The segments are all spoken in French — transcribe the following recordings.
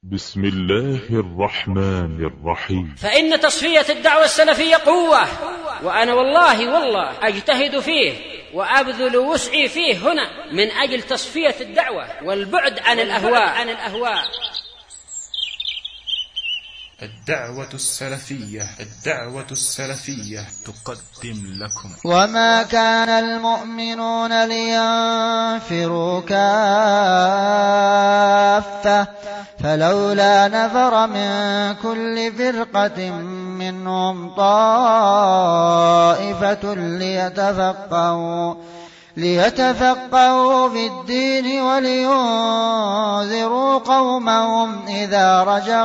بسم الله الرحمن الرحيم. فإن تصفية الدعوة السلفية قوة، وأنا والله أجتهد فيه وأبذل وسعي فيه هنا من أجل تصفية الدعوة والبعد عن الأهواء. الدعوة السلفية تقدم لكم. وما كان المؤمنون لينفروا كافة فلولا نفر من كل فرقة منهم طائفة ليتفقهوا في الدين ولينذروا قومهم إذا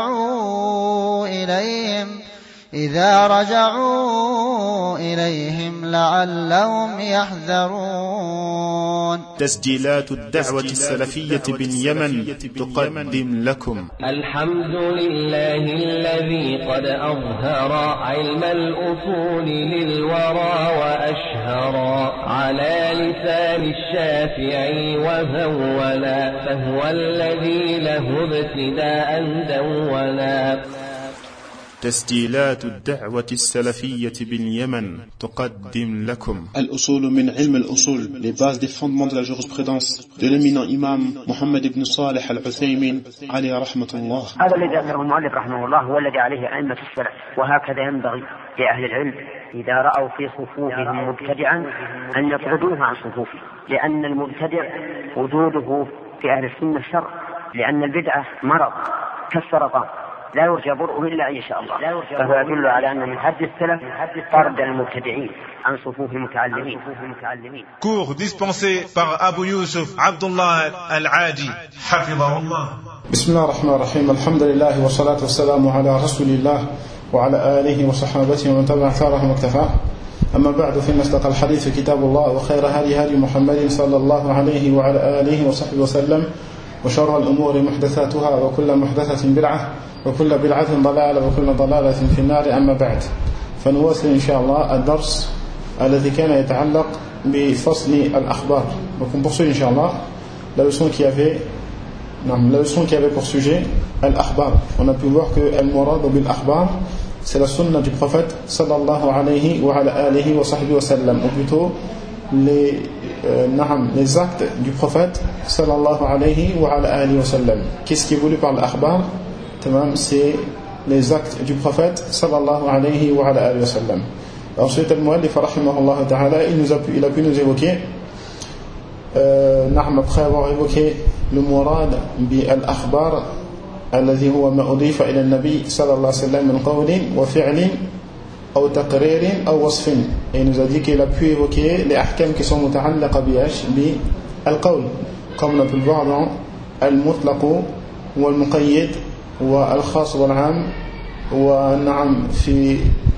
رجعوا إليهم لعلهم يحذرون. تسجيلات الدعوة السلفية باليمن تقدم لكم. الحمد لله الذي قد أظهر علم الأصول للورى وأشهر على لسان الشافعي وهولا، فهو الذي له ابتداء دولا. تسجيلات الدعوة السلفية باليمن تقدم لكم. الأصول من علم الأصول, les bases des fondements de la jurisprudence de l'éminent imam Mohammed ibn Salih al-Uthaymin عليه رحمة الله. هذا الذي ذكره المؤلف رحمه الله هو الذي عليه أئمة السلف، وهكذا ينبغي لأهل العلم إذا رأوا في صفوفهم مبتدعا أن يطردوه عن صفوفه، لأن المبتدع وجوده في أهل السنة شر، لأن البدعة مرض كالسرطان لا يرجى برؤه إلا إن شاء الله، فهو يدل على أن من حد السلف طرد المبتدعين عن صفوف المتعلمين. Cours dispensé par Abu Yusuf Abdullah Al-Adi حفظه الله. بسم الله الرحمن الرحيم. الحمد لله والصلاة والسلام على رسول الله وعلى آله وصحابته ومن تبع ثاره واكتفى. أما بعد، فإن أصدق الحديث كتاب الله، وخير هدي محمد صلى الله عليه وعلى آله وصحبه وسلم، وشر الأمور محدثاتها، وكل محدثة بدعة، وكل بدعة ضلالة، وكل ضلالة في النار. أما بعد، فنواصل إن شاء الله الدرس الذي كان يتعلق بفصل الأخبار. Donc on poursuit إن شاء الله la leçon qui avait pour sujet al-akhbar. On a pu voir que al-murad bil-akhbar, c'est la sunna du prophète sallallahu alayhi wa ala alihi wa sahbihi wa sallam, ou plutôt les actes du prophète sallallahu alayhi wa ala alihi wa sallam. Qu'est-ce qui est voulu par l'akhbar? C'est les actes du prophète sallallahu alayhi wa ala alihi wa sallam. Ensuite, al-muallif rahimahullah ta'ala, il a pu nous évoquer après avoir évoqué le murad bi al-akhbar الذي هو ما أضيف إلى النبي صلى الله عليه وسلم من قول وفعل أو تقرير أو وصف. Et il nous a dit qu'il a pu évoquer les ahkam qui sont muta'allaqa bi al-qawl, comme on a pu le voir dans al-mutlaq wa al-muqayyid wa al-khas wa al-'am wa na'am fi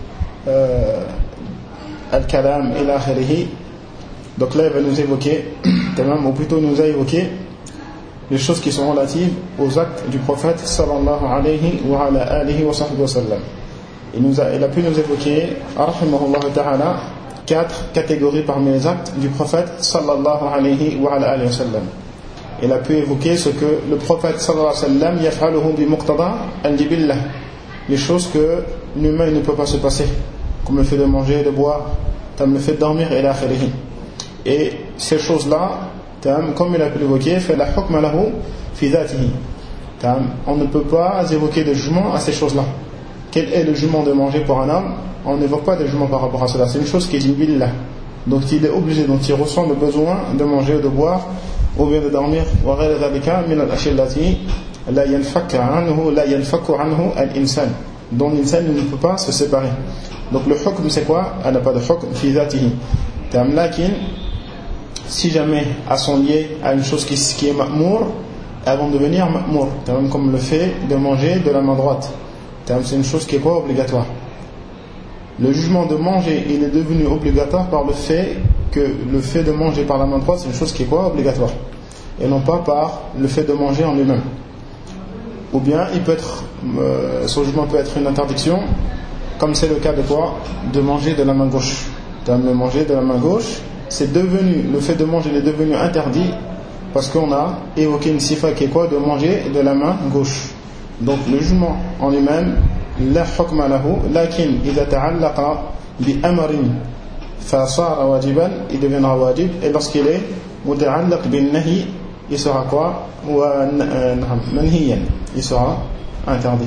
al-kalam ila akhirih. Donc là il va nous évoquer, ou plutôt il nous a évoqué les choses qui sont relatives aux actes du prophète sallallahu alayhi wa ala alihi wa sahbihi wa sallam. Il a pu nous évoquer rahimahullah ta'ala 4 catégories parmi les actes du prophète sallallahu alayhi wa ala alihi wa sallam. Il a pu évoquer ce que le prophète sallallahu alayhi wa sallam yaf'aluhu bi muqtada al-jibillah, les choses que l'humain ne peut pas se passer, comme le fait de manger, de boire, comme le fait de dormir et l'akhirih. Et ces choses-là, comme il a pu l'évoquer, fait la hukma lahu fi dhatihi. On ne peut pas évoquer de jugement à ces choses-là. Quel est le jugement de manger pour un homme? On n'évoque pas de jugement par rapport à cela. C'est une chose qui est une billah. Donc il est obligé, donc il ressent le besoin de manger ou de boire ou bien de dormir. Wa ghayra dhalika min al-ashya allati la yanfakku anhu al-insan, dont l'insan ne peut pas se séparer. Donc le hukm c'est quoi? Elle n'a pas de hukm fi dhatihi. Lakin si jamais elles sont liées à une chose qui est ma'mour, elles vont devenir ma'mour, comme le fait de manger de la main droite. C'est une chose qui est pas obligatoire. Le jugement de manger, il est devenu obligatoire par le fait que le fait de manger par la main droite, c'est une chose qui est pas obligatoire, et non pas par le fait de manger en lui-même. Ou bien il peut être, son jugement peut être une interdiction, comme c'est le cas de quoi? De manger de la main gauche. De manger de la main gauche, le fait de manger est devenu interdit parce qu'on a évoqué une sifa qui est quoi? De manger de la main gauche. Donc le jugement en lui-même, la hukma lahu, lakin idha ta'allaqa bi amrin fa sara wajiban, il deviendra wajib, et lorsqu'il est muta'allaq bin nahi, il sera quoi? Wa manhiyan, il sera interdit.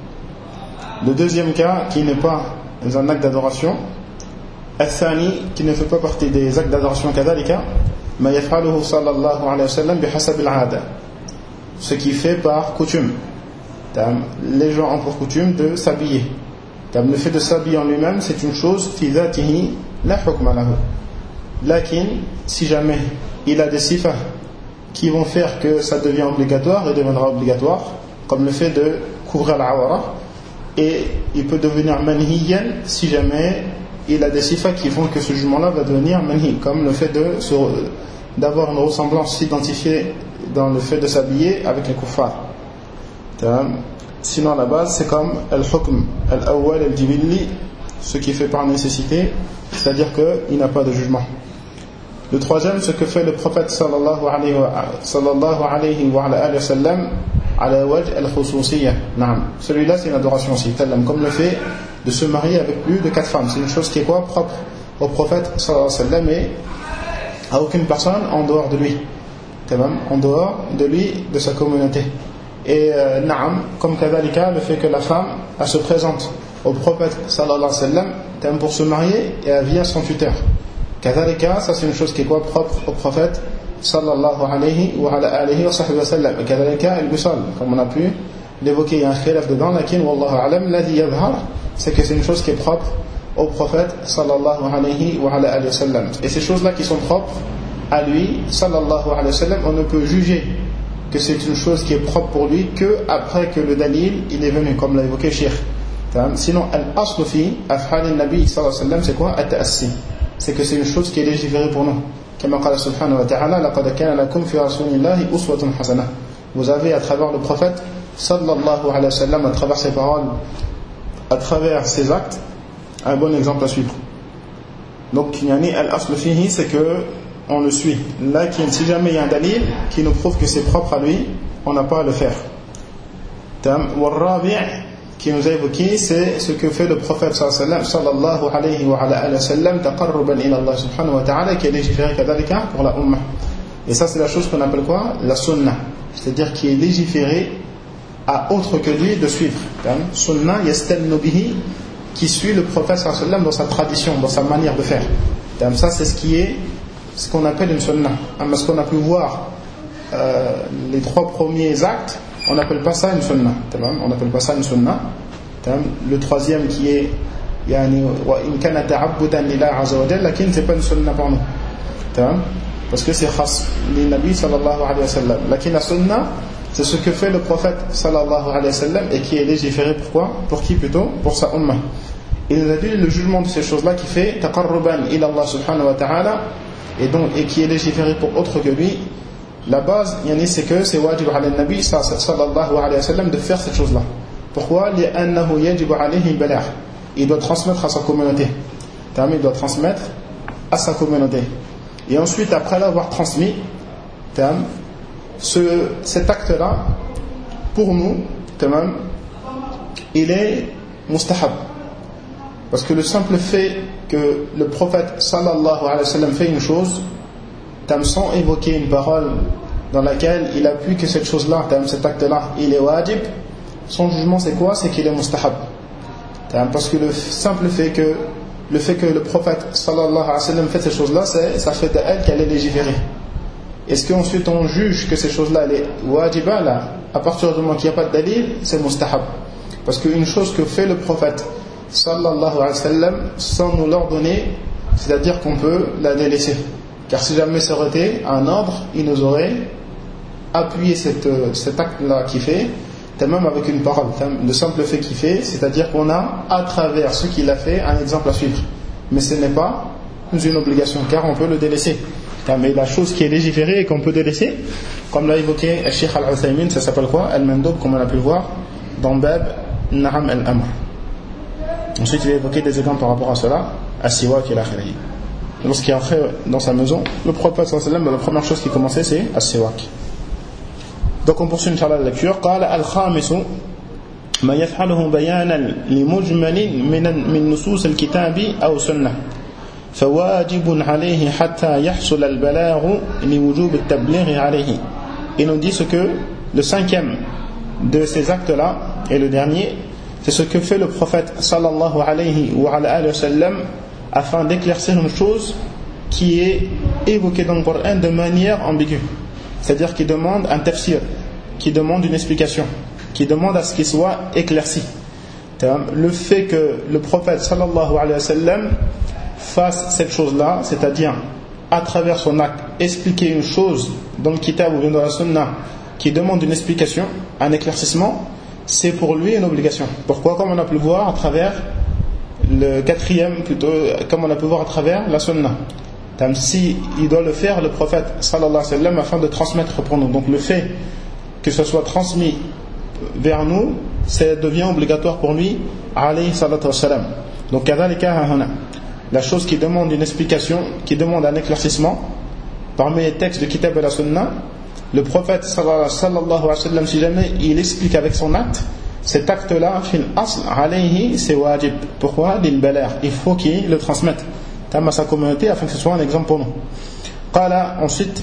Le deuxième cas, qui n'est pas un acte d'adoration, al-thani, qui ne fait pas partie des actes d'adoration kadhalika, ma yaf'aluhu sallallahu alayhi wa sallam bihasab al-'ada, ce qui fait par coutume. Les gens ont pour coutume de s'habiller. Le fait de s'habiller en lui-même, c'est une chose fi dhatihi la hukma lahu. Lakin, si jamais il a des sifas qui vont faire que ça devient obligatoire, il deviendra obligatoire, comme le fait de couvrir l'awara, et il peut devenir manhiyan si jamais il a des sifas qui font que ce jugement-là va devenir manhi, comme le fait d'avoir une ressemblance s'identifier dans le fait de s'habiller avec les kuffars. Sinon à la base c'est comme al-hukm al-awwal al-jibilli, ce qui fait par nécessité, c'est-à-dire qu'il n'a pas de jugement. Le troisième, ce que fait le prophète sallallahu alayhi wa sallam ala wajh al-khususiyya. Celui-là c'est une adoration aussi, comme le fait de se marier avec plus de 4 femmes. C'est une chose qui est quoi? Propre au prophète sallallahu alayhi wa sallam et à aucune personne en dehors de lui, en dehors de lui, de sa communauté. Et comme kadhalika, le fait que la femme elle se présente au prophète sallallahu alayhi wa sallam pour se marier et elle vient son tuteur. Kadhalika, ça c'est une chose qui est quoi? Propre au prophète sallallahu alayhi wa sallam. Et kadhalika, al-wisal, comme on a pu l'évoquer, il y a un khilaf dedans, lakin wallahu a'lam, ladhi yadhhar, c'est que c'est une chose qui est propre au prophète sallallahu alayhi wa sallam. Et ces choses-là qui sont propres à lui sallallahu alayhi wa sallam, on ne peut juger que c'est une chose qui est propre pour lui que après que le dalil il est venu, comme l'a évoqué Cheikh. Sinon al-aslu fi af'al an-nabi sallallahu alayhi wa sallam, c'est quoi? At-ta'assi, c'est que c'est une chose qui est légiférée pour nous, comme qala subhanahu wa ta'ala, laqad kana lakum fi rasulillahi uswatun hasanah. Vous avez à travers le prophète sallallahu alayhi wa sallam, à travers ses paroles, à travers ses actes, un bon exemple à suivre. Donc yani al-aslu fihi, c'est que on le suit. Là, si jamais il y a un dalil qui nous prouve que c'est propre à lui, on n'a pas à le faire. Wal-rabi' qui nous a évoqué, c'est ce que fait le prophète sallallahu alayhi wa sallam taqarruban ila Allah subhanahu wa ta'ala, qui est légiféré kadhalika pour la ummah. Et ça c'est la chose qu'on appelle quoi? La sunnah, c'est-à-dire qui est légiféré à autre que lui de suivre. Sunnah yastannu bihi, qui suit le prophète sallallahu alayhi wa sallam dans sa tradition, dans sa manière de faire. Ça c'est ce qu'on appelle une sunnah. Ce qu'on a pu voir les 3 premiers actes, on n'appelle pas ça une sunnah. On n'appelle pas ça une sunnah. Le troisième qui est wa in kana ta'abbudan lillahi azza wa jalla, lakin c'est pas une sunnah pour nous. Parce que c'est khas li nabi sallallahu alayhi wa sallam. Lakin la sunnah, c'est ce que fait le prophète sallallahu alayhi wa sallam et qui est légiféré pourquoi? Pour qui plutôt? Pour sa ummah. Il nous a dit le jugement de ces choses-là qui fait taqarruban ila Allah subhanahu wa ta'ala, et qui est légiféré pour autre que lui. La base, c'est que c'est wajib ala nabi sallallahu alayhi wa sallam de faire cette chose-là. Pourquoi? Li'annahu yajibu alayhi al-balagh. Il doit transmettre à sa communauté. Il doit transmettre à sa communauté. Et ensuite, après l'avoir transmis, cet acte-là, pour nous, il est mustahab. Parce que le simple fait que le prophète sallallahu alayhi wa sallam fait une chose, sans évoquer une parole dans laquelle il appuie que cette chose-là, cet acte-là, il est wajib, son jugement c'est quoi? C'est qu'il est mustahab. Parce que le simple fait que le prophète sallallahu alayhi wa sallam fait ces choses-là, ça fait d'elle qu'elle est légiférée. Est-ce qu'ensuite on juge que ces choses-là, elle est wajiba là? À partir du moment qu'il n'y a pas de dalil, c'est mustahab. Parce qu'une chose que fait le prophète sallallahu alayhi wa sallam sans nous l'ordonner, c'est-à-dire qu'on peut la délaisser. Car si jamais ça aurait été un ordre, il nous aurait appuyé cet acte-là qu'il fait, même avec une parole, le simple fait qu'il fait, c'est-à-dire qu'on a à travers ce qu'il a fait un exemple à suivre. Mais ce n'est pas une obligation, car on peut le délaisser. Mais la chose qui est légiférée et qu'on peut délaisser, comme l'a évoqué le Cheikh Al-Uthaymin, ça s'appelle quoi? Al-Mandoub, comme on a pu le voir dans Bab Na'am al-Amr. Ensuite, il a évoqué des exemples par rapport à cela, As-Siwak et l'Akhiri. Lorsqu'il est entré dans sa maison, le prophète sallallahu alayhi wa sallam, la première chose qui commençait, c'est As-Siwak. Donc on poursuit Inch'Allah la lecture. Qala al-khamisu, ما يفعله بيانا لمجمل من نصوص الكتاب أو سنة فواجب عليه حتى يحصل البلاغ لوجوب التبليغ عليه. Il nous dit ce que le cinquième de ces actes-là et le dernier, c'est ce que fait le prophète sallallahu alayhi wa sallam afin d'éclaircir une chose qui est évoquée dans le Coran de manière ambiguë, c'est-à-dire qui demande un tafsir, qui demande une explication, qui demande à ce qu'il soit éclairci. Le fait que le prophète sallallahu alayhi wa sallam fasse cette chose-là, c'est-à-dire à travers son acte expliquer une chose dans le kitab ou dans la sunna qui demande une explication, un éclaircissement, c'est pour lui une obligation. Pourquoi? Comme on a pu le voir à travers le quatrième, plutôt, comme on a pu voir à travers la sunna. Si il doit le faire, le prophète sallallahu alayhi wa sallam, afin de transmettre pour nous. Donc le fait que ce soit transmis vers nous, ça devient obligatoire pour lui, alayhi salatu wa sallam. Donc la chose qui demande une explication, qui demande un éclaircissement, parmi les textes de Kitab et la Sunna, le prophète sallallahu alayhi wa sallam, si jamais il explique avec son acte, cet acte-là, fil asl alayhi, c'est wajib. Pourquoi? Il faut qu'il le transmette à sa communauté afin que ce soit un exemple pour nous. Ensuite,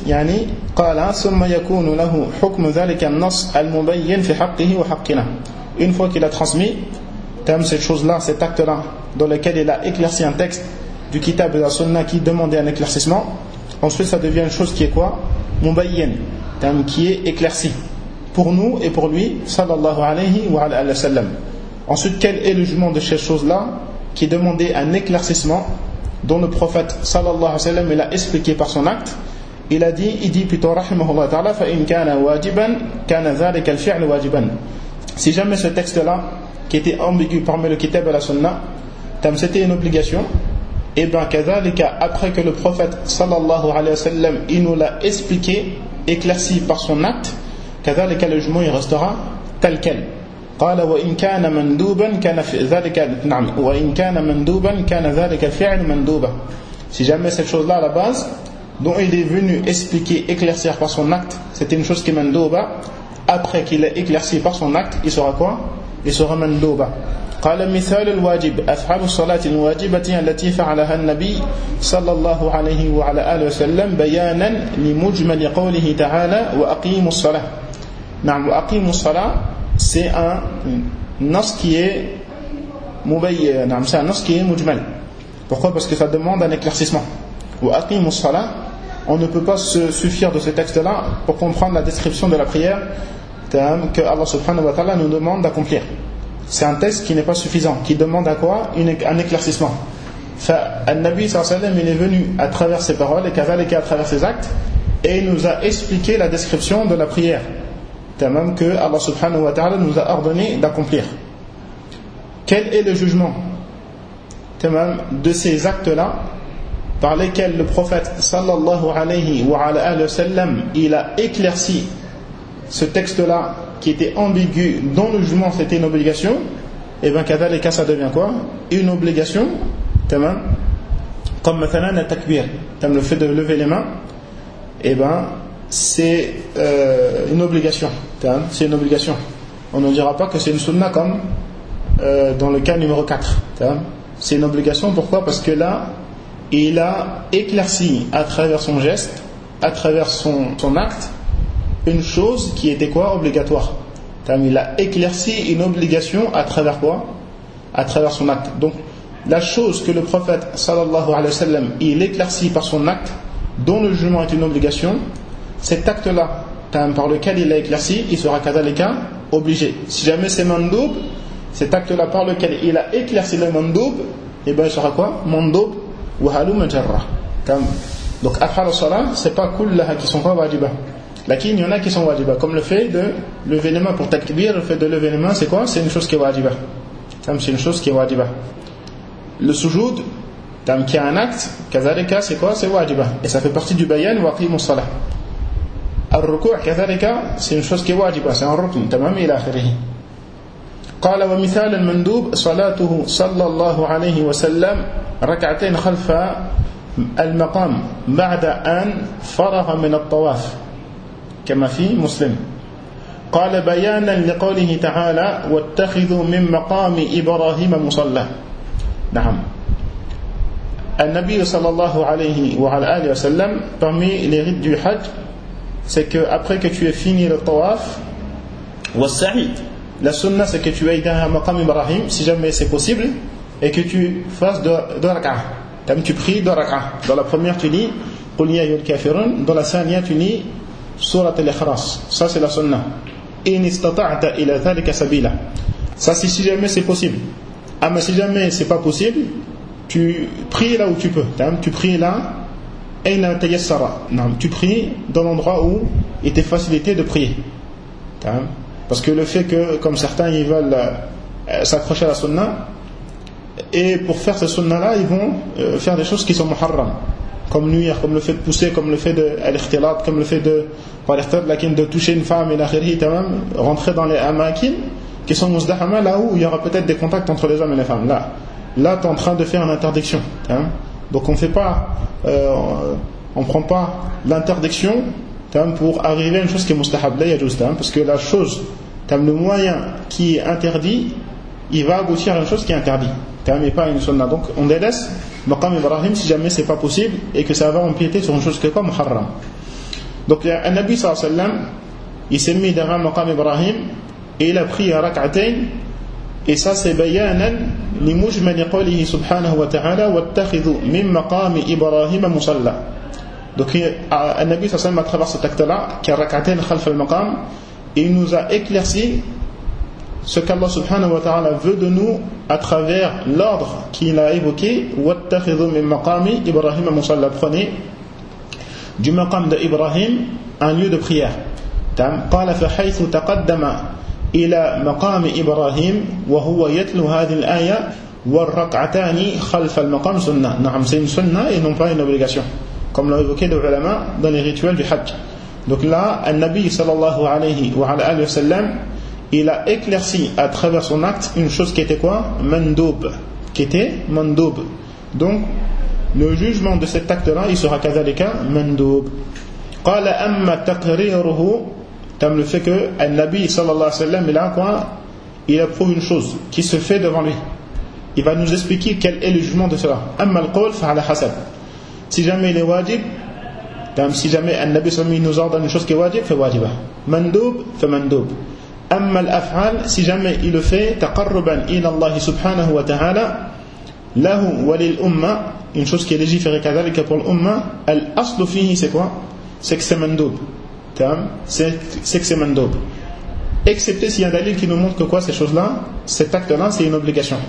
une fois qu'il a transmis cette chose-là, cet acte-là, dans lequel il a éclairci un texte du kitab et de la sunna qui demandait un éclaircissement, ensuite ça devient une chose qui est quoi? Mubayyin, qui est éclairci pour nous et pour lui, sallallahu alayhi wa sallam. Ensuite, quel est le jugement de cette chose-là qui demandait un éclaircissement, dont le prophète sallallahu alayhi wa sallam il a expliqué par son acte? Il dit plutôt rahimahullah ta'ala, fa in kana wajiban kana dhalika al-fi'l wajiban. Si jamais ce texte-là qui était ambigu parmi le kitab et la sunna, c'était une obligation, et bien kadhalika, après que le prophète sallallahu alayhi wa sallam il nous l'a expliqué, éclairci par son acte, kadhalika le jugement il restera tel quel. قال وإن كان مندوبا كان في ذلك نعم وإن كان مندوبا كان ذلك الفعل مندوبا. Si jamais cette chose-là à la base dont il est venu expliquer, éclaircir par son acte, c'était une chose qui est mandouba, après qu'il ait éclairci par son acte, il sera quoi? Il sera mandouba. قال مثال الواجب أفعال الصلاة الواجبة التي فعلها النبي صلى الله عليه وعلى آله وسلم بيانا لمجمل قوله تعالى وأقيموا الصلاة. نعم وأقيموا الصلاة, c'est un nas qui est mubayyin, c'est un nas qui est mujmal. Pourquoi? Parce que ça demande un éclaircissement. Wa aqimus salat, on ne peut pas se suffire de ce texte-là pour comprendre la description de la prière que Allah subhanahu wa ta'ala nous demande d'accomplir. C'est un texte qui n'est pas suffisant, qui demande à quoi? Un éclaircissement. Al-Nabi sallallahu alayhi wa sallam, il est venu à travers ses paroles et qu'à travers ses actes, et il nous a expliqué la description de la prière que Allah subhanahu wa ta'ala nous a ordonné d'accomplir. Quel est le jugement de ces actes-là par lesquels le prophète sallallahu alayhi wa sallam il a éclairci ce texte-là qui était ambigu, dont le jugement c'était une obligation? Et bien kadhalika ça devient quoi? Une obligation, comme maintenant le takbir, le fait de lever les mains, et ben c'est une obligation. C'est une obligation. On ne dira pas que c'est une sunna comme dans le cas numéro 4. C'est une obligation, pourquoi? Parce que là il a éclairci à travers son geste, à travers son acte, une chose qui était quoi? Obligatoire. Il a éclairci une obligation à travers quoi? À travers son acte. Donc la chose que le prophète sallallahu alayhi wa sallam il éclaircit par son acte, dont le jugement est une obligation, cet acte-là par lequel il a éclairci, il sera kadhalika obligé. Si jamais c'est mandoub, cet acte-là par lequel il a éclairci le mandoub, et bien il sera quoi? Mandoub wa halu majarra. Donc af'al as-salat, c'est pas kullaha qui sont pas wajiba. Lakin il y en a qui sont wajiba, comme le fait de lever les mains pour takbir. Le fait de lever les mains, c'est quoi? C'est une chose qui est wajiba. C'est une chose qui est wajiba. Le sujoud, qui a un acte, kadhalika, c'est quoi? C'est wajiba. Et ça fait partie du bayan wa aqimus salah. الركوع كذلك c'est une chose qui est واجبة, c'est un rukn تمام إلى آخره. قال ومثال المندوب صلاته صلى الله عليه وسلم ركعتين خلف المقام بعد أن فرغ من الطواف كما في مسلم. قال بيانا لقوله تعالى واتخذوا من مقام إبراهيم مصلى. نعم. Al-Nabi sallallahu alayhi wa alayhi wa sallam, parmi les rites du Hajj, c'est que après que tu aies fini le tawaf, wa sa'i, la sunna c'est que tu ailles derrière Maqam Ibrahim, si jamais c'est possible, et que tu fasses deux rak'ah. Tu pries deux rak'ah. Dans la première tu lis Qul ya ayyuhal kafirun, dans la dernière tu lis Surat al-Ikhlas. Ça c'est la sunna. In istata'ta ila dhalika sabila. Ça c'est si jamais c'est possible. Ah mais si jamais c'est pas possible, tu pries là où tu peux. Tu pries là, tu pries dans l'endroit où il t'est facilité de prier. Parce que le fait que, comme certains ils veulent s'accrocher à la sunna, et pour faire cette sunna là, ils vont faire des choses qui sont muharram, comme nuire, comme le fait de pousser, comme le fait de al-ikhtilat, comme le fait de toucher une femme et rentrer dans les amakin qui sont muzdahama, là où il y aura peut-être des contacts entre les hommes et les femmes. Là tu es en train de faire une interdiction. Donc on prend pas l'interdiction pour arriver à une chose qui est mustahab, parce que la chose, le moyen qui est interdit, il va aboutir à une chose qui est interdite, mais pas à une sunna. Donc on délaisse Maqam Ibrahim si jamais c'est pas possible et que ça va empiéter sur une chose qui est pas muharram. Donc un Nabi sallallahu alayhi wa sallam, il s'est mis derrière Maqam Ibrahim et il a pris un rak'atayn. Et ça c'est bayanan li mujmali qawlihi subhanahu wa ta'ala wattakhidhu min maqami Ibrahim musalla. Donc Nabi sallallahu alayhi wa sallam, à travers cet acte-là, qui a rak'atayn khalf al-maqam, il nous a éclairci ce qu'Allah subhanahu wa ta'ala veut de nous à travers l'ordre qu'il a évoqué wattakhidhu min maqami Ibrahim musalla. Prenez du maqam d'Ibrahim un lieu de prière. قال فحيث تقدم إلى مقام إبراهيم وهو يتلو هذه الآية والركعتان خلف المقام سنة. نعم, c'est une sunna et non pas une obligation, comme l'a évoqué les ulama dans les rituels du Hajj. Donc là, Al-Nabi sallallahu alayhi wa sallam, il a éclairci à travers son acte une chose qui était quoi? Mandoub. Qui était mandoub. Donc le jugement de cet acte-là, il sera kadhalika mandoub. قال أما تقريره, le fait que Al-Nabi sallallahu alayhi wa sallam, il a quoi? Il approuve une chose qui se fait devant lui. Il va nous expliquer quel est le jugement de cela. Amma al-qawl fa ala hasab. Si jamais il est wajib, si jamais Al-Nabi sallallahu alayhi wa sallam nous ordonne une chose qui est wajib, fait wajibah. Mandoub, fait mandoub. Amma al-af'al, si jamais il le fait taqarruban ila Allah subhanahu wa ta'ala, lahu wa lil umma, une chose qui est légiférée kadhalika pour l'umma, al-aslu fihi, c'est quoi? C'est que c'est mandoub. C'est que c'est mandoub. Excepté s'il y a un dalil qui nous montre que quoi, ces choses-là, cet acte-là, c'est une obligation.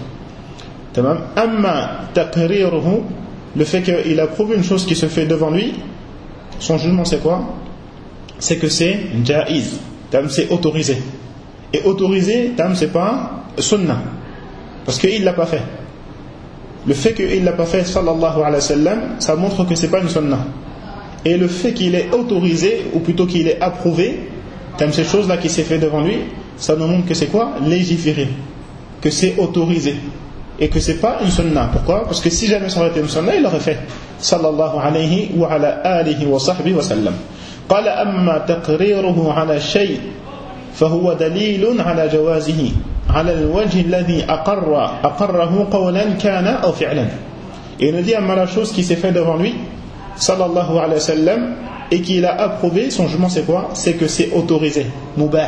Amma taqriruhu, le fait qu'il approuve une chose qui se fait devant lui, son jugement c'est quoi? C'est que c'est ja'iz, c'est autorisé. Et autorisé, c'est pas sunnah, parce qu'il l'a pas fait. Le fait qu'il l'a pas fait, sallallahu alayhi wa sallam, ça montre que c'est pas une sunnah. Et le fait qu'il est autorisé, ou plutôt qu'il est approuvé, ces choses-là qui s'est fait devant lui, ça nous montre que c'est quoi? Légiféré, que c'est autorisé, et que c'est pas une sunnah. Pourquoi? Parce que si jamais ça aurait été une sunnah, il l'aurait fait, sallallahu alayhi wa ala alihi wa sahbihi wa sallam. قال أما تقريره على شيء فهو دليل على جوازه على الوجه الذي أقره قولا كان أو فعلا. Et il nous dit à la chose qui s'est fait devant lui, sallallahu alayhi wa sallam, et qu'il a approuvé, son jugement c'est quoi? C'est que c'est autorisé, mubah.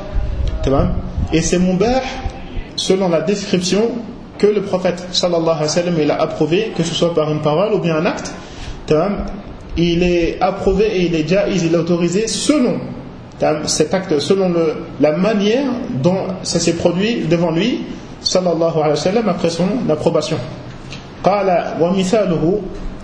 Et c'est mubah selon la description que le prophète sallallahu alayhi wa sallam il a approuvé, que ce soit par une parole ou bien un acte. Il est approuvé et il est jaïz, il est autorisé selon cet acte, selon la manière dont ça s'est produit devant lui, sallallahu alayhi wa sallam, après son approbation. قال ومثاله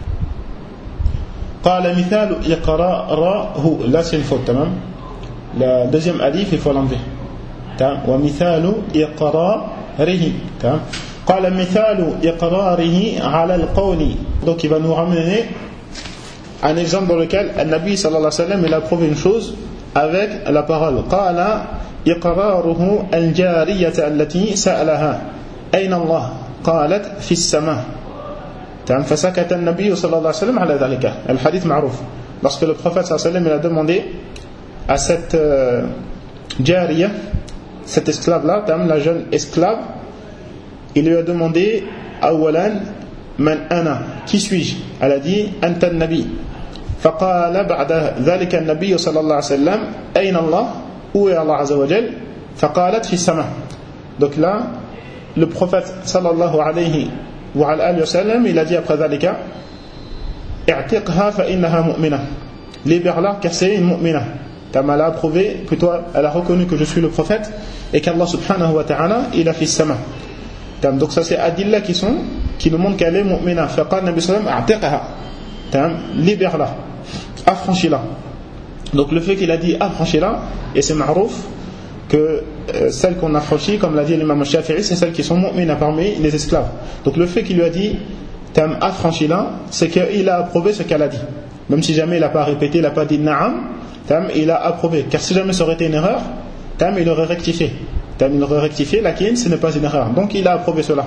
قال مثال إقراره, là c'est une faute, la deuxième alif il faut l'enlever. ومثال إقراره, قال مثال إقراره على القول. Donc il va nous ramener un exemple dans lequel Al-Nabi sallallahu alayhi wa sallam il a prouvé une chose avec la parole. قال إقراره الجارية التي سألها أين الله قالت في السماء. فسكت النبي صلى الله عليه وسلم على ذلك. Le hadith معروف. Lorsque le prophète صلى الله عليه وسلم il a demandé à cette Jariya, cette esclave-là, la jeune esclave, il lui a demandé awalan man ana, qui suis-je? Elle a dit anta an-nabi. فقال بعد ذلك النبي صلى الله عليه وسلم أين الله؟ Où est Allah Azza wa Jal? فقالت في السماء. Donc là, le prophète sallallahu alayhi wa sallam, il a dit après ذلك اعتقها فإنها مؤمنة. Libère-la car c'est une mu'mina. Elle a approuvé, plutôt elle a reconnu que je suis le prophète et qu'Allah subhanahu wa ta'ala il a fait sama. Donc ça c'est adilla qui nous montrent qu'elle est mu'mina. فقال النبي صلى الله عليه وسلم اعتقها. Libère-la, affranchis-la. Donc le fait qu'il a dit affranchis-la, et c'est ma'rouf que celles qu'on affranchit, comme l'a dit l'imam Shafi'i, c'est celles qui sont mu'mina parmi les esclaves. Donc le fait qu'il lui a dit affranchis-la, c'est qu'il a approuvé ce qu'elle a dit. Même si jamais il n'a pas répété, il n'a pas dit na'am, il a approuvé. Car si jamais ça aurait été une erreur, il aurait rectifié. Il aurait rectifié, lakin ce n'est pas une erreur. Donc il a approuvé cela.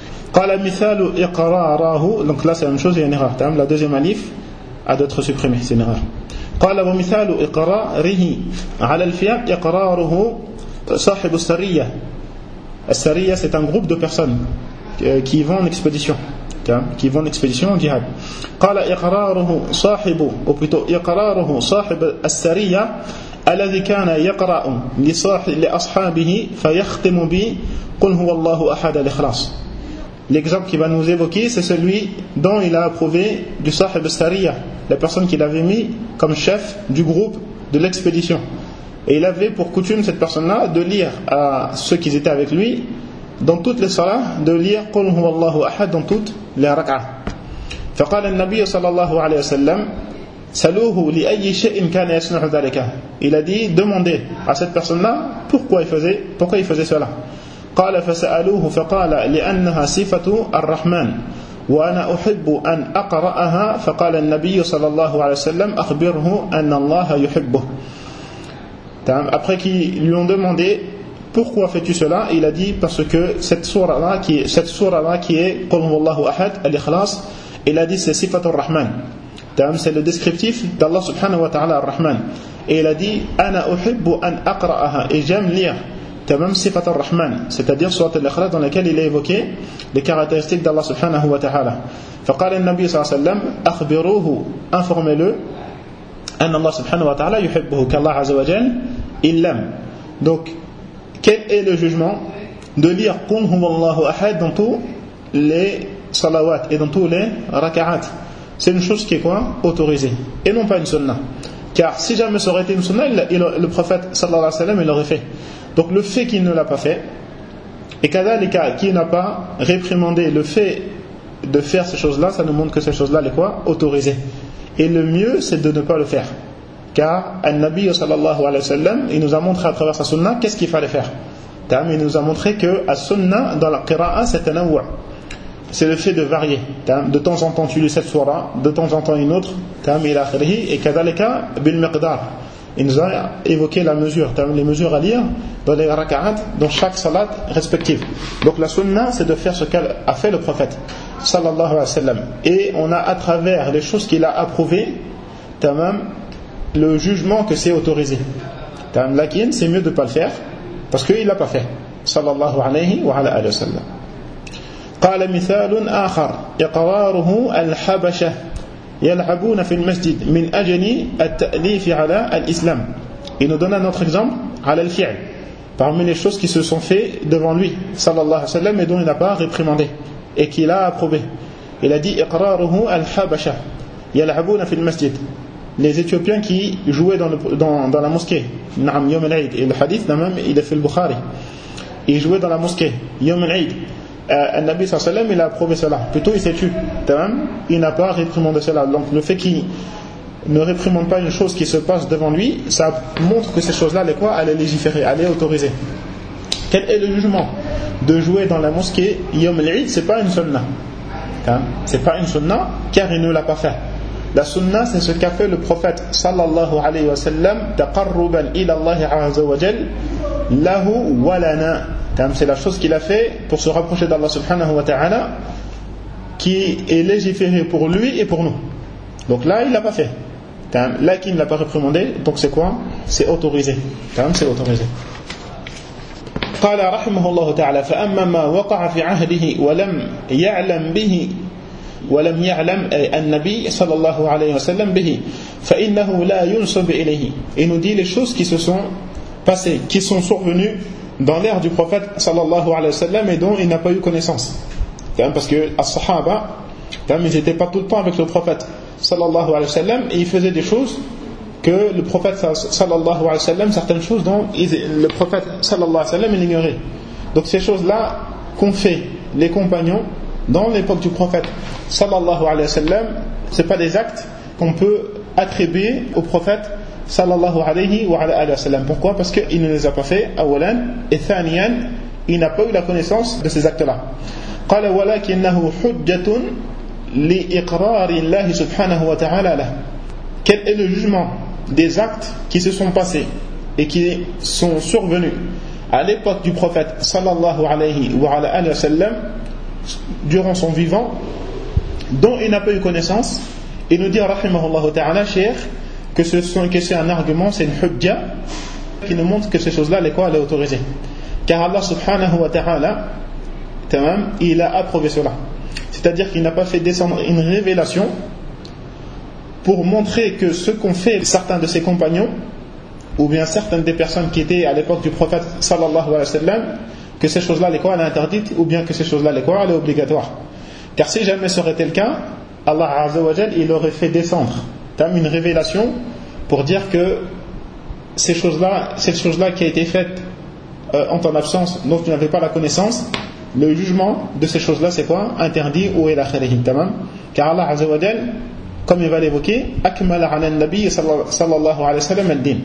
Donc là c'est la même chose, il y a une erreur. La deuxième alif a d'être supprimée, c'est une erreur. قال ومثال إقراره على الفعل إقراره صاحب السرية. السرية c'est un groupe de personnes qui vont en expédition, en djihad. قال إقراره صاحب ou plutôt إقراره صاحب السرية الذي كان يقرأ لأصحابه فيختم بقل هو الله أحد الإخلاص. L'exemple qu'il va nous évoquer, c'est celui dont il a approuvé du Sahib al-Sariya, la personne qu'il avait mis comme chef du groupe de l'expédition. Et il avait pour coutume, cette personne-là, de lire à ceux qui étaient avec lui, dans toutes les salahs, de lire Qul huwa Allahu ahad dans toutes les rak'ah. فقال النبي صلى الله عليه وسلم سألوه لأي شيء كان يصنع ذلك. Il a dit, demandez à cette personne-là pourquoi il faisait cela. قال فسألوه فقال لأنها صفة الرحمن وأنا أحب أن أقرأها فقال النبي صلى الله عليه وسلم أخبره أن الله يحبه. Après qu'ils lui ont demandé pourquoi fais-tu cela, il a dit parce que cette sourate-là qui est Qul huwallahu ahad, al-Ikhlas, il a dit c'est Sifat ar-Rahman. C'est le descriptif d'Allah subhanahu wa ta'ala ar-Rahman. Et il a dit Ana uhibbu an aqra'aha, et j'aime lire même Sifat ar-Rahman, c'est-à-dire Surat al-Ikhlas dans laquelle il a évoqué les caractéristiques d'Allah subhanahu wa ta'ala. فقال النبي صلى الله عليه وسلم أخبروه, informez-le أن الله سبحانه وتعالى يحبه, qu'Allah Azza wa Jal il l'aime. Donc quel est le jugement de lire Qul huwallahu ahad dans tous les salawat et dans tous les raka'at? C'est une chose qui est quoi? Autorisée, et non pas une sunnah. Car si jamais ça aurait été une sunnah, le prophète sallallahu alayhi wa sallam il l'aurait fait. Donc le fait qu'il ne l'a pas fait, et kadhalika qui n'a pas réprimandé le fait de faire ces choses-là, ça nous montre que ces choses-là les quoi? Autorisées. Et le mieux c'est de ne pas le faire. Car An-Nabi sallallahu alayhi wa sallam, il nous a montré à travers sa sunnah qu'est-ce qu'il fallait faire. Il nous a montré que la sunnah dans la qira'a c'est un awwa. C'est le fait de varier. De temps en temps tu lis cette surah, de temps en temps une autre, et kadhalika bil miqdar. Il nous a évoqué la mesure, les mesures à lire dans les raka'at, dans chaque salat respective. Donc la sunnah c'est de faire ce qu'a fait le prophète sallallahu alayhi wa sallam. Et on a à travers les choses qu'il a approuvées, le jugement que c'est autorisé. Lakin c'est mieux de ne pas le faire parce qu'il ne l'a pas fait sallallahu alayhi wa sallam. قال مثال آخر إقراره الحبشة يلعبون في المسجد من أجل التأليف على الإسلام. Il nous donne un autre exemple على الفعل, parmi les choses qui se sont faites devant lui sallallahu alayhi wa sallam et dont il n'a pas réprimandé et qu'il a approuvé. Il a dit إقراره الحبشة يلعبون في المسجد, les Éthiopiens qui jouaient dans la mosquée, Naam Yom al-Eid, et le hadith même il est fait le Bukhari, ils jouaient dans la mosquée Yom al-Eid. Nabi sallallahu alayhi wa sallam il a approuvé cela, plutôt il s'est tu, il n'a pas réprimandé cela. Donc le fait qu'il ne réprimande pas une chose qui se passe devant lui, ça montre que ces choses-là elle est légiférée, elle est autorisée. Quel est le jugement de jouer dans la mosquée Yom al-Eid? C'est pas une sunnah, c'est pas une sunnah car il ne l'a pas fait. La sunnah c'est ce qu'a fait le prophète sallallahu alayhi wa sallam taqarruban ila Allah azza wa jal lahu wa lana. C'est la chose qu'il a fait pour se rapprocher d'Allah subhanahu wa ta'ala, qui est légiférée pour lui et pour nous. Donc là il l'a pas fait, là qu'il ne l'a pas réprimandé, donc c'est quoi? c'est autorisé. C'est autorisé. قال رحمه الله تعالى فأما ما وقع في عهده ولم يعلم به ولم يعلم النبي صلى الله عليه وسلم به فإنه لا ينسب إليه. Il nous dit les choses qui se sont passées, qui sont survenues dans l'ère du prophète sallallahu alayhi wa sallam et dont il n'a pas eu connaissance. Parce que les Sahaba, ils n'étaient pas tout le temps avec le prophète sallallahu alayhi wa sallam et ils faisaient des choses que le prophète sallallahu alayhi wa sallam, certaines choses dont le prophète sallallahu alayhi wa sallam il ignorait. Donc ces choses-là qu'ont fait les compagnons dans l'époque du prophète sallallahu alayhi wa sallam, c'est pas des actes qu'on peut attribuer au prophète sallallahu alayhi wa sallam. Pourquoi? Parce qu'il ne les a pas fait, awalan, et thaniyan, il n'a pas eu la connaissance de ces actes-là. قال ولكنه حجة لإقرار الله سبحانه وتعالى له. Quel est le jugement des actes qui se sont passés et qui sont survenus à l'époque du prophète sallallahu alayhi wa sallam durant son vivant, dont il n'a pas eu connaissance? Il nous dit rahimahullah ta'ala que c'est un argument, c'est une hujja qui nous montre que ces choses-là, elle est autorisée, car Allah subhanahu wa ta'ala il a approuvé cela, c'est-à-dire qu'il n'a pas fait descendre une révélation pour montrer que ce qu'ont fait certains de ses compagnons ou bien certaines des personnes qui étaient à l'époque du prophète sallallahu alayhi wa sallam, que ces choses-là elle est interdite ou bien que ces choses-là elle est obligatoire. Car si jamais ça aurait été le cas, Allah azza wa jal il aurait fait descendre une révélation pour dire que cette chose-là qui a été faite en ton absence, dont tu n'avais pas la connaissance, le jugement de ces choses-là c'est quoi? Interdit ou ila kharihim. Car Allah azza wa jal, comme il va l'évoquer, akmala ala nabi sallallahu alayhi wa sallam al-din.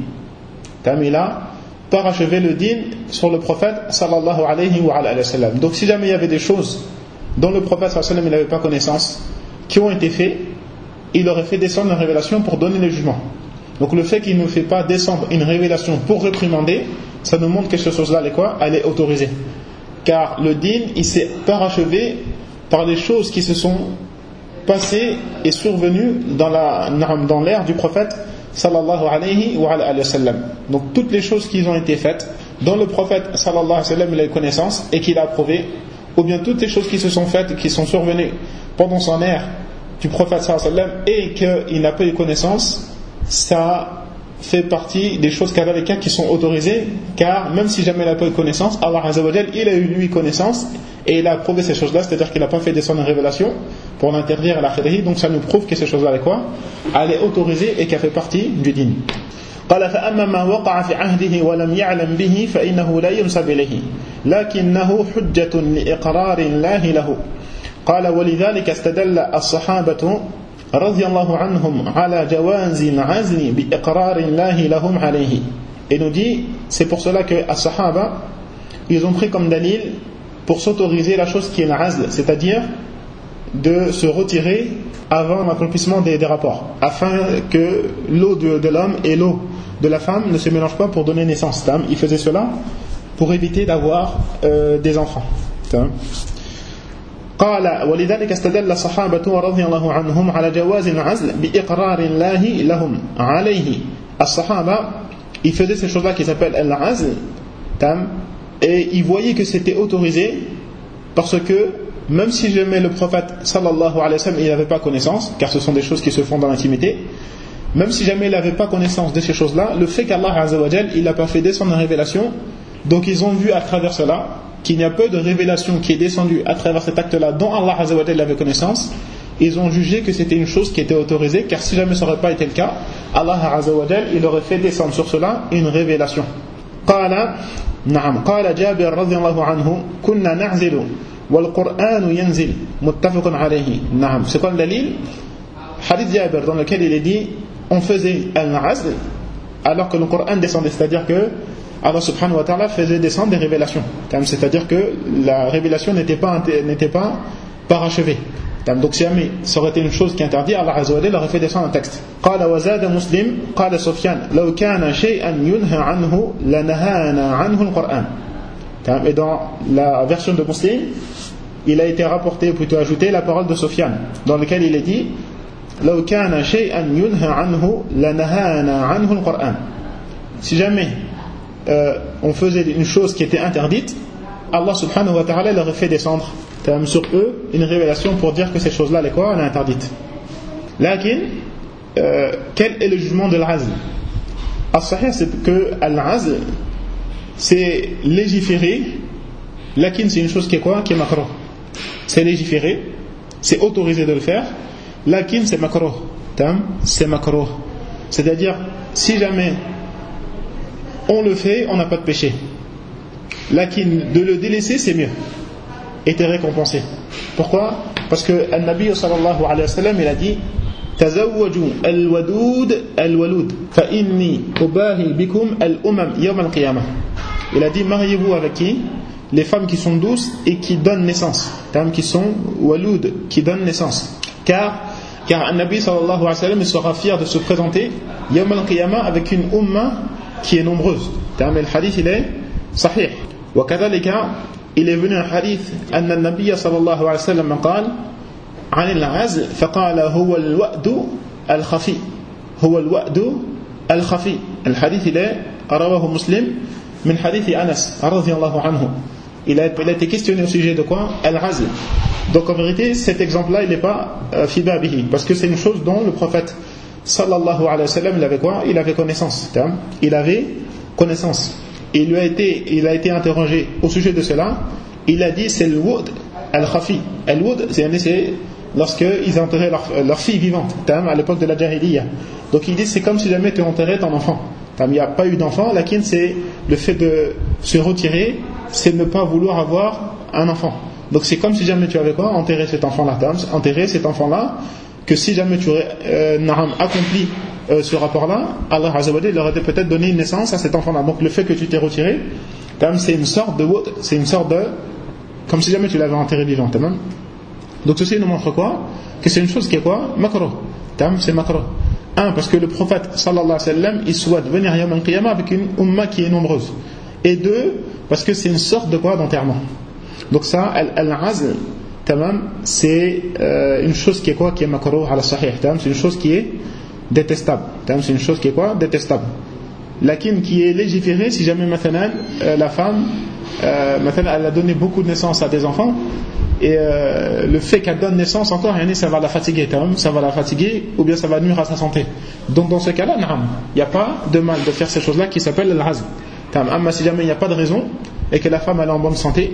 Il a parachevé le din sur le prophète sallallahu alayhi wa sallam. Donc si jamais il y avait des choses dont le prophète sallallahu alayhi wa sallam n'avait pas connaissance, qui ont été faites, il aurait fait descendre une révélation pour donner le jugement. Donc le fait qu'il ne fait pas descendre une révélation pour réprimander, ça nous montre que cette chose-là elle est autorisée. Car le din il s'est parachevé par des choses qui se sont passées et survenues dans l'ère du prophète sallallahu alayhi wa sallam. Donc toutes les choses qui ont été faites dont le prophète sallallahu alayhi wa sallam il a eu connaissance et qu'il a approuvé, ou bien toutes les choses qui se sont faites, qui sont survenues pendant son ère du prophète sallallahu alayhi wa sallam et qu'il n'a pas eu connaissance, ça fait partie des choses qui sont autorisées, car même si jamais il n'a pas eu connaissance, Allah azza wa jal il a eu lui connaissance et il a approuvé ces choses-là, c'est-à-dire qu'il n'a pas fait descendre une révélation pour l'interdire à la khidri. Donc ça nous prouve que ces choses-là elle est autorisée et qu'elle fait partie du din. قال فأما ما وقع في عهده ولم يعلم به فإنه لا ينسب إليه لكنه حجة لإقرار الله له. قال ولذلك استدل الصحابة رضي الله عنهم على جواز العزل بإقرار الله لهم عليه. Et nous dit, c'est pour cela que les Sahaba ils ont pris comme dalil pour s'autoriser la chose qui est l'azl, c'est-à-dire de se retirer avant l'accomplissement des rapports, afin que l'eau de l'homme et l'eau de la femme ne se mélangent pas pour donner naissance. Ils faisaient cela pour éviter d'avoir des enfants. قال ولذلك استدل الصحابة رضي الله عنهم على جواز العزل بإقرار الله لهم عليه. الصحابة ils faisaient ces choses-là qui s'appellent al-azl, et ils voyaient que c'était autorisé parce que même si jamais le prophète sallallahu alayhi wa sallam il n'avait pas connaissance, car ce sont des choses qui se font dans l'intimité, même si jamais il n'avait pas connaissance de ces choses-là, le fait qu'Allah azza wa jal il n'a pas fait descendre une révélation, donc ils ont vu à travers cela qu'il n'y a pas de révélation qui est descendue à travers cet acte-là dont Allah azza wa jal avait connaissance. Ils ont jugé que c'était une chose qui était autorisée, car si jamais ça n'aurait pas été le cas, Allah azza wa jal il aurait fait descendre sur cela une révélation. قال جابر رضي الله عنه كنا نعزل والقرآن ينزل متفق عليه. C'est quoi le dalil? Hadith Jabir dans lequel il est dit on faisait al-azl alors que le Coran descendait, c'est-à-dire que Allah subhanahu wa ta'ala faisait descendre des révélations, c'est-à-dire que la révélation n'était pas parachevée. Donc si jamais ça aurait été une chose qui est interdite, Allah azza wa jalla aurait fait descendre un texte. قال وزاد مسلم قال سفيان لو كان شيئا ينهى عنه لنهانا عنه القرآن. Et dans la version de Muslim, il a été rapporté, plutôt ajouté, la parole de Sufyan, dans laquelle il est dit لو كان شيئا ينهى عنه لنهانا عنه القرآن. si jamais on faisait une chose qui était interdite, Allah subhanahu wa ta'ala leur aurait fait descendre sur eux une révélation pour dire que cette chose-là, elle est quoi? Elle est interdite. Lakin, quel est le jugement de l'azl? As-sahih, c'est que l'azl, c'est légiférer. Lakin, c'est une chose qui est quoi? Qui est makruh. C'est légiférer, c'est autorisé de le faire. Lakin, c'est makruh. C'est makruh. C'est-à-dire, si jamais on le fait, on n'a pas de péché. Lakin, de le délaisser, c'est mieux. Et t'es récompensé. Pourquoi? Parce que le Nabi sallallahu alayhi wa sallam, il a dit Tazawwaju al-wadud al-walud fa inni ubahi bikum al-umam yawm al-qiyamah. Il a dit mariez-vous avec qui? Les femmes qui sont douces et qui donnent naissance. Qui sont walud, qui donnent naissance. Car le Nabi sallallahu alayhi wa sallam, il sera fier de se présenter yawm al-qiyamah avec une umma qui est nombreuse. Mais le hadith, il est sahih. وكذلك il est venu un hadith أن النبي صلى الله عليه وسلم قال عن العزل فقال هو الوأد الخفي هو الوأد الخفي. الحديث il est رواه مسلم من حديث أنس رضي الله عنه. Il a été questionné au sujet de quoi? Al-Azl. Donc en vérité cet exemple là il n'est pas fi babihi, parce que c'est une chose dont le prophète sallallahu alayhi wa sallam il avait quoi? Il avait connaissance. Il avait connaissance. Il a été interrogé au sujet de cela. Il a dit c'est le wud al-khafi. Al-wud, c'est lorsqu'ils enterraient leur fille vivante à l'époque de la jahiliya. Donc il dit c'est comme si jamais tu enterrais ton enfant. Il n'y a pas eu d'enfant, lakin c'est le fait de se retirer, c'est ne pas vouloir avoir un enfant. Donc c'est comme si jamais tu avais quoi? Enterré cet enfant-là. Enterré cet enfant-là, que si jamais tu aurais accompli ce rapport-là, Allah Azza wa Jalla leur aurait peut-être donné une naissance à cet enfant-là. Donc le fait que tu t'es retiré, c'est une sorte de comme si jamais tu l'avais enterré vivant. Donc ceci nous montre quoi? Que c'est une chose qui est quoi? Makruh. C'est makruh. Parce que le prophète sallallahu alayhi wa sallam, il souhaite venir yawm al-qiyamah avec une umma qui est nombreuse. Et deux, parce que c'est une sorte de quoi? D'enterrement. Donc ça, al-azl, c'est une chose qui est quoi? Qui est makruh ala sahih. C'est une chose qui est détestable. C'est une chose qui est quoi? Détestable. Lakin qui est légiférée si jamais la femme elle a donné beaucoup de naissance à des enfants, et le fait qu'elle donne naissance encore, ça va la fatiguer, ou bien ça va nuire à sa santé. Donc dans ce cas-là, il n'y a pas de mal de faire ces choses-là qui s'appellent al-azl. Mais si jamais il n'y a pas de raison et que la femme elle est en bonne santé,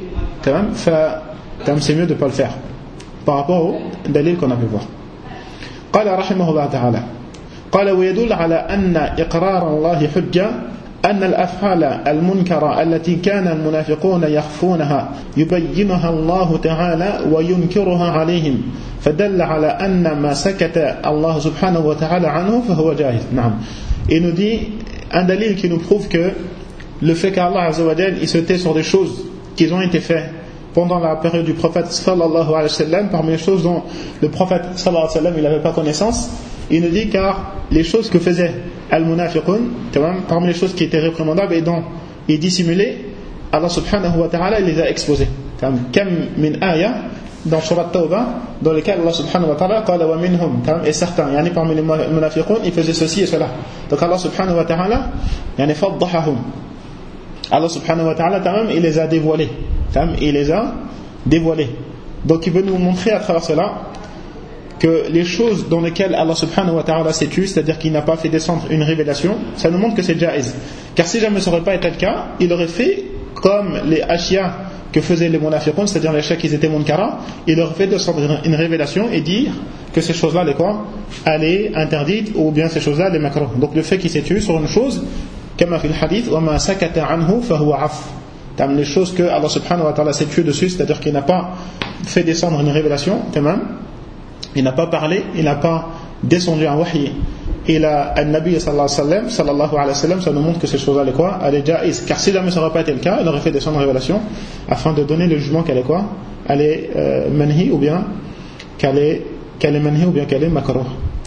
c'est mieux de ne pas le faire par rapport au dalil qu'on a pu voir. قال رحمه الله تعالى قال ويدل على أن إقرار الله حجة أن الأفعال المنكرة التي كان المنافقون يخفونها يبينها الله تعالى وينكرها عليهم فدل على أن ما سكت الله سبحانه وتعالى عنه فهو جائز. نعم. Il nous dit un dalil qui nous prouve que le fait qu'Allah Azza wa Jalla il se tait sur des choses qui ont été faites pendant la période du prophète sallallahu alayhi wa sallam, parmi les choses dont le prophète sallallahu alayhi wa sallam il n'avait pas connaissance, il nous dit car les choses que faisait al-munafiqun, parmi les choses qui étaient réprimandables et dont il dissimulait, Allah subhanahu wa ta'ala il les a exposées. Kam min aya dans surat Tawbah, dans lesquelles Allah subhanahu wa ta'ala qala wa minhum, et certains parmi les munafiqun ils faisaient ceci et cela. Donc Allah subhanahu wa ta'ala faddahahum, Allah subhanahu wa ta'ala il les a dévoilés. Il les a dévoilés. Donc il veut nous montrer à travers cela que les choses dans lesquelles Allah subhanahu wa ta'ala s'est tué, c'est-à-dire qu'il n'a pas fait descendre une révélation, ça nous montre que c'est jaiz. Car si jamais ça n'aurait pas été le cas, il aurait fait comme les ashia que faisaient les munafiqun, c'est-à-dire les ashia qui étaient munkara, il aurait fait descendre une révélation et dire que ces choses-là, elle est interdite, ou bien ces choses-là, elle est makruh. Donc le fait qu'il s'est tué sur une chose, comme في الحديث وما سكت عنه فهو عفو. Les choses que Allah subhanahu wa ta'ala s'est tué dessus, c'est-à-dire qu'il n'a pas fait descendre une révélation, il n'a pas parlé, il n'a pas descendu un wahy, et al-Nabi sallallahu alayhi wa sallam, ça nous montre que ces choses-là, elle est jaiz. Car si jamais ça n'aurait pas été le cas, il aurait fait descendre une révélation afin de donner le jugement qu'elle est elle est manhi, ou bien qu'elle est manhi, ou bien qu'elle est makruh.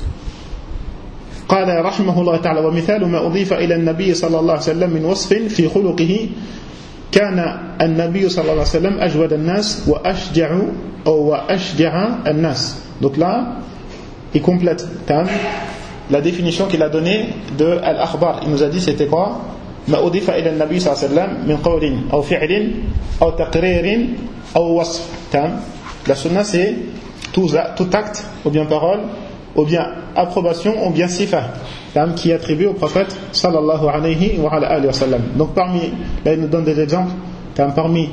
قال رحمه الله تعالى ومثال ما أضيف إلى النبي صلى الله عليه وسلم من وصف في خلقه كان النبي صلى الله عليه وسلم أجود الناس وأشجع الناس. Donc là il complète la définition qu'il a donnée de al-akhbar. Il nous a dit c'était quoi? ما أضيف إلى النبي صلى الله عليه وسلم من قول أو فعل أو تقرير أو وصف. La sunna c'est tout acte ou bien parole ou bien approbation ou bien sifa qui est attribué au prophète sallallahu alayhi wa alihi wa sallam. Donc parmi, là il nous donne des exemples, parmi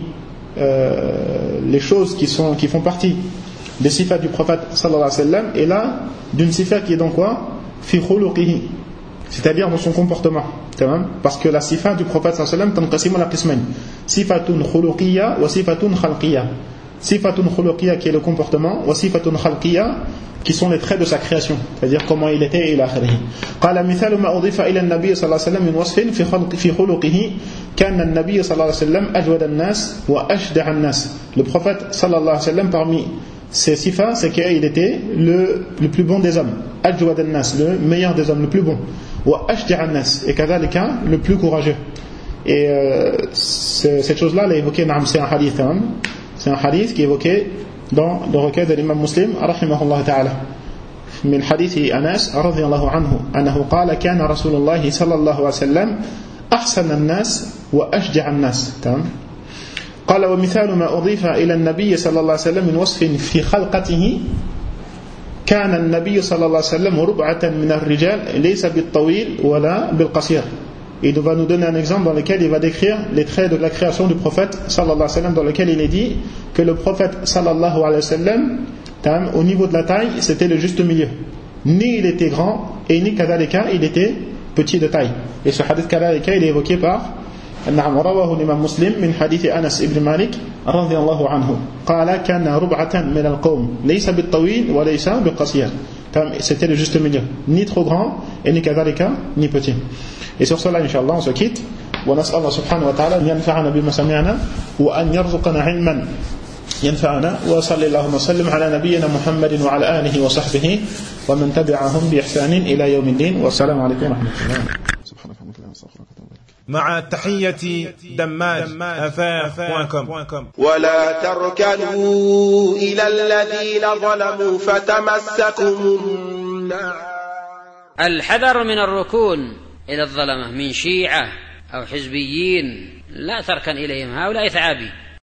les choses qui font partie des sifas du prophète sallallahu alayhi wa sallam, et là d'une sifa qui est dans quoi? Fi khuluqihi, c'est-à-dire dans son comportement. Parce que la sifa du prophète sallallahu alayhi wa sallam tanqasimu la qismayn, sifatun khuluqiyya wa sifatun khalqiyya. Sifatun khuluqiyya qui est le comportement, wa sifatun khalqiyya qui sont les traits de sa création, c'est-à-dire comment il était et il a akhirih. قال مثال ما أضيف إلى النبي صلى الله عليه وسلم من وصف في خلقه كان النبي صلى الله عليه وسلم أجود الناس وأشجع الناس. Le prophète صلى الله عليه وسلم parmi ses sifas c'est qu'il était le plus bon des hommes, أجود الناس, le meilleur des hommes, le plus bon, وأشجع الناس, et كذلك le plus courageux. Et cette chose-là, elle est évoquée, c'est un hadith, c'est un hadith qui est évoqué dans le recueil de l'imam Muslim rahimahullah ta'ala من حديث أنس رضي الله عنه أنه قال كان رسول الله صلى الله عليه وسلم أحسن الناس وأشجع الناس. قال ومثال ما أضيف إلى النبي صلى الله عليه وسلم من وصف في خلقته كان النبي صلى الله عليه وسلم ربعة من الرجال ليس بالطويل ولا بالقصير. Il va nous donner un exemple dans lequel il va décrire les traits de la création du prophète sallallahu alayhi wa sallam, dans lequel il est dit que le prophète sallallahu alayhi wa sallam, au niveau de la taille, c'était le juste milieu. Ni il était grand, et ni kadhalika, il était petit de taille. Et ce hadith kadhalika, il est évoqué par رواه الإمام مسلم من حديث أنس بن مالك رضي الله عنه قال كان ربعة من القوم ليس بالطويل وليس بالقصير. C'était le juste milieu, ni trop grand et ni kadhalika, ni petit. Et sur cela, Inch'Allah, on se quitte. ونسأل الله سبحانه وتعالى أن ينفعنا بما سمعنا وأن يرزقنا علما ينفعنا. وصلى اللهم وسلم على نبينا محمد وعلى آله وصحبه ومن تبعهم بإحسان إلى يوم الدين. والسلام عليكم ورحمة الله. سبحانك اللهم وبحمدك. مع تحية دماج@affaires.com. ولا تركنوا إلى الذين ظلموا فتمسكم النار. الحذر من الركون إلى الظلمة من شيعة أو حزبيين، لا تركن إليهم، هؤلاء ثعابي.